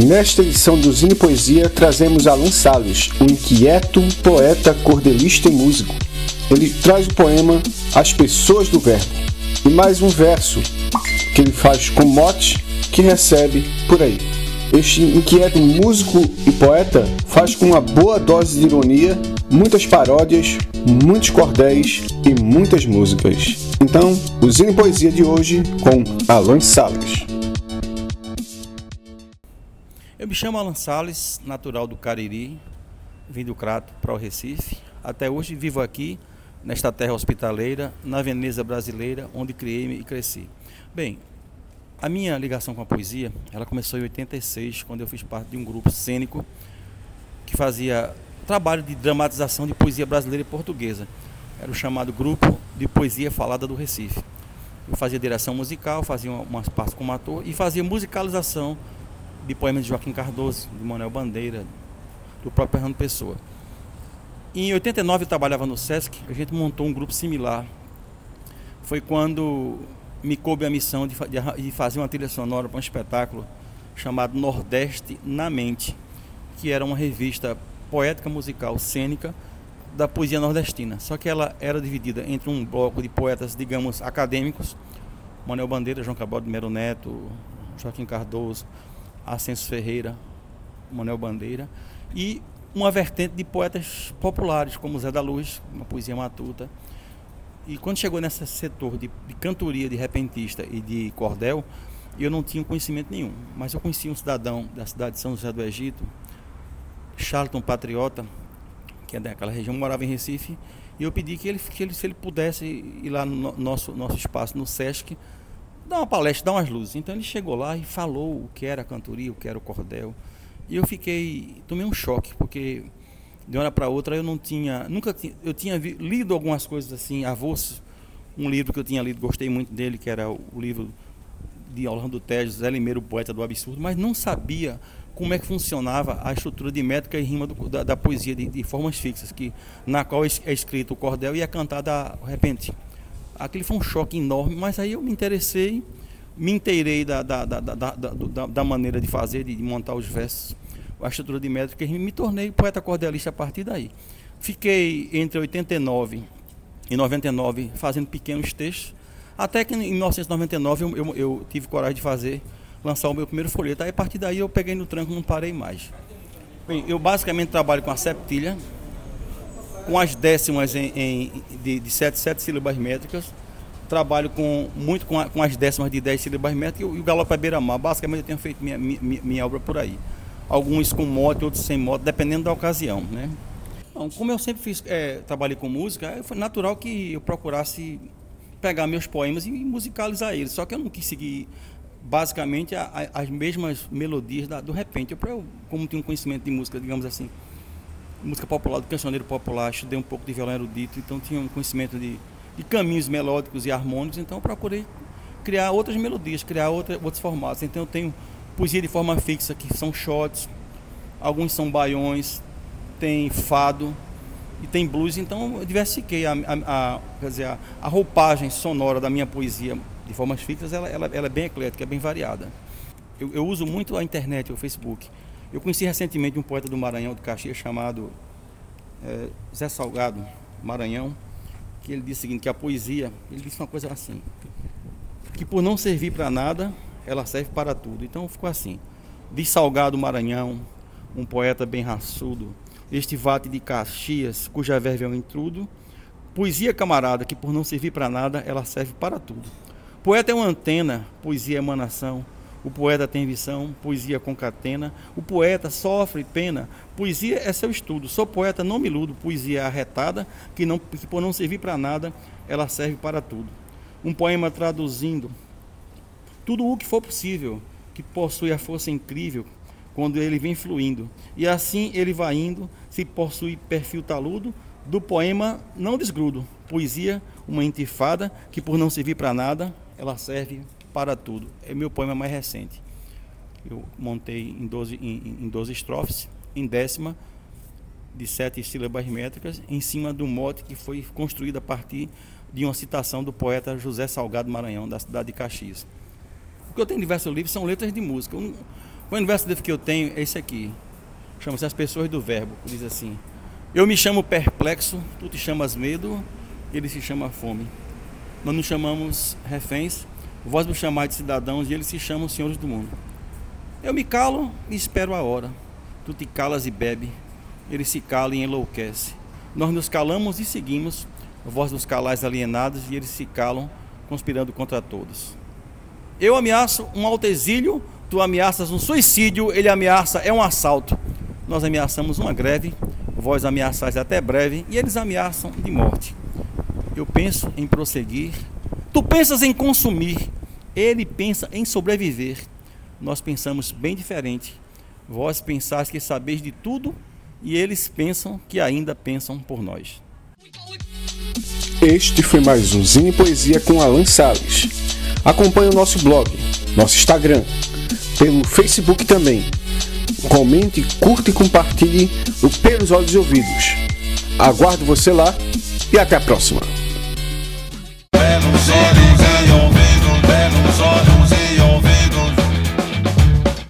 Nesta edição do Zine Poesia, trazemos Alan Salles, um inquieto poeta, cordelista e músico. Ele traz o poema As Pessoas do Verbo e mais um verso que ele faz com mote que recebe por aí. Este inquieto músico e poeta faz com uma boa dose de ironia, muitas paródias, muitos cordéis e muitas músicas. Então, o Zine Poesia de hoje com Alan Salles. Eu me chamo Alan Salles, natural do Cariri, vim do Crato para o Recife. Até hoje vivo aqui, nesta terra hospitaleira, na Veneza brasileira, onde criei-me e cresci. Bem, a minha ligação com a poesia, ela começou em 86, quando eu fiz parte de um grupo cênico que fazia trabalho de dramatização de poesia brasileira e portuguesa. Era o chamado Grupo de Poesia Falada do Recife. Eu fazia direção musical, fazia umas partes como ator e fazia musicalização de poemas de Joaquim Cardoso, de Manuel Bandeira, do próprio Fernando Pessoa. Em 89 eu trabalhava no Sesc, a gente montou um grupo similar. Foi quando me coube a missão de fazer uma trilha sonora para um espetáculo chamado Nordeste na Mente, que era uma revista poética musical cênica da poesia nordestina. Só que ela era dividida entre um bloco de poetas, digamos, acadêmicos, Manuel Bandeira, João Cabral de Melo Neto, Joaquim Cardoso, Ascenso Ferreira, Manuel Bandeira, e uma vertente de poetas populares, como Zé da Luz, uma poesia matuta. E quando chegou nesse setor de cantoria, de repentista e de cordel, eu não tinha conhecimento nenhum. Mas eu conheci um cidadão da cidade de São José do Egito, Charlton Patriota, que é daquela região, morava em Recife, e eu pedi que ele, se ele pudesse ir lá no nosso espaço, no Sesc, dar uma palestra, dar umas luzes. Então ele chegou lá e falou o que era a cantoria, o que era o cordel. E eu tomei um choque, porque de uma hora para outra eu eu tinha lido algumas coisas assim, avulso, um livro que eu tinha lido, gostei muito dele, que era o livro de Orlando Tejo, Zé Limeiro, o Poeta do Absurdo, mas não sabia como é que funcionava a estrutura de métrica e rima da poesia de formas fixas, na qual é escrito o cordel e é cantada de repente. Aquele foi um choque enorme, mas aí eu me interessei, me inteirei da maneira de fazer, de montar os versos, a estrutura de métrica, e me tornei poeta cordelista a partir daí. Fiquei entre 89 e 99 fazendo pequenos textos, até que em 1999 eu tive coragem de lançar o meu primeiro folheto. Aí a partir daí eu peguei no tranco e não parei mais. Bem, eu basicamente trabalho com a septilha, com as décimas de 7 sílabas métricas, trabalho muito com as décimas de 10 sílabas métricas e o galope à beira-mar. Basicamente eu tenho feito minha obra por aí. Alguns com mote, outros sem mote, dependendo da ocasião, né? Então, como eu sempre trabalhei com música, foi natural que eu procurasse pegar meus poemas e musicalizar eles. Só que eu não quis seguir basicamente as mesmas melodias do repente. Como tenho um conhecimento de música, digamos assim, música popular, do cancioneiro popular, estudei um pouco de violão erudito, então tinha um conhecimento de caminhos melódicos e harmônicos, então eu procurei criar outras melodias, criar outros formatos. Então eu tenho poesia de forma fixa, que são shots, alguns são baiões, tem fado e tem blues, então eu diversifiquei quer dizer, a roupagem sonora da minha poesia de formas fixas, ela é bem eclética, é bem variada. Eu uso muito a internet, o Facebook. Eu conheci recentemente um poeta do Maranhão, de Caxias, chamado Zé Salgado Maranhão, que ele disse o seguinte, que a poesia, ele disse uma coisa assim, que por não servir para nada, ela serve para tudo. Então ficou assim, de Salgado Maranhão, um poeta bem raçudo, este vate de Caxias, cuja verve é um intrudo, poesia camarada, que por não servir para nada, ela serve para tudo. Poeta é uma antena, poesia é emanação. O poeta tem visão, poesia concatena. O poeta sofre pena, poesia é seu estudo. Sou poeta, não me iludo, poesia é arretada, que por não servir para nada, ela serve para tudo. Um poema traduzindo tudo o que for possível, que possui a força incrível, quando ele vem fluindo. E assim ele vai indo, se possui perfil taludo, do poema não desgrudo. Poesia, uma intifada, que por não servir para nada, ela serve para tudo. É meu poema mais recente. Eu montei em 12 estrofes, em décima, de 7 sílabas métricas, em cima de um mote que foi construído a partir de uma citação do poeta José Salgado Maranhão, da cidade de Caxias. O que eu tenho em diversos livros são letras de música. O universo que eu tenho é esse aqui. Chama-se As Pessoas do Verbo. Diz assim: eu me chamo perplexo, tu te chamas medo, ele se chama fome. Nós nos chamamos reféns, vós me chamais de cidadãos e eles se chamam senhores do mundo. Eu me calo e espero a hora. Tu te calas e bebe, ele se cala e enlouquece. Nós nos calamos e seguimos, vós nos calais alienados e eles se calam, conspirando contra todos. Eu ameaço um alto exílio, tu ameaças um suicídio, ele ameaça um assalto. Nós ameaçamos uma greve, vós ameaçais até breve e eles ameaçam de morte. Eu penso em prosseguir, tu pensas em consumir, ele pensa em sobreviver. Nós pensamos bem diferente. Vós pensais que sabeis de tudo e eles pensam que ainda pensam por nós. Este foi mais um Zine Poesia com Alan Salles. Acompanhe o nosso blog, nosso Instagram, pelo Facebook também. Comente, curta e compartilhe o Pelos Olhos e Ouvidos. Aguardo você lá e até a próxima.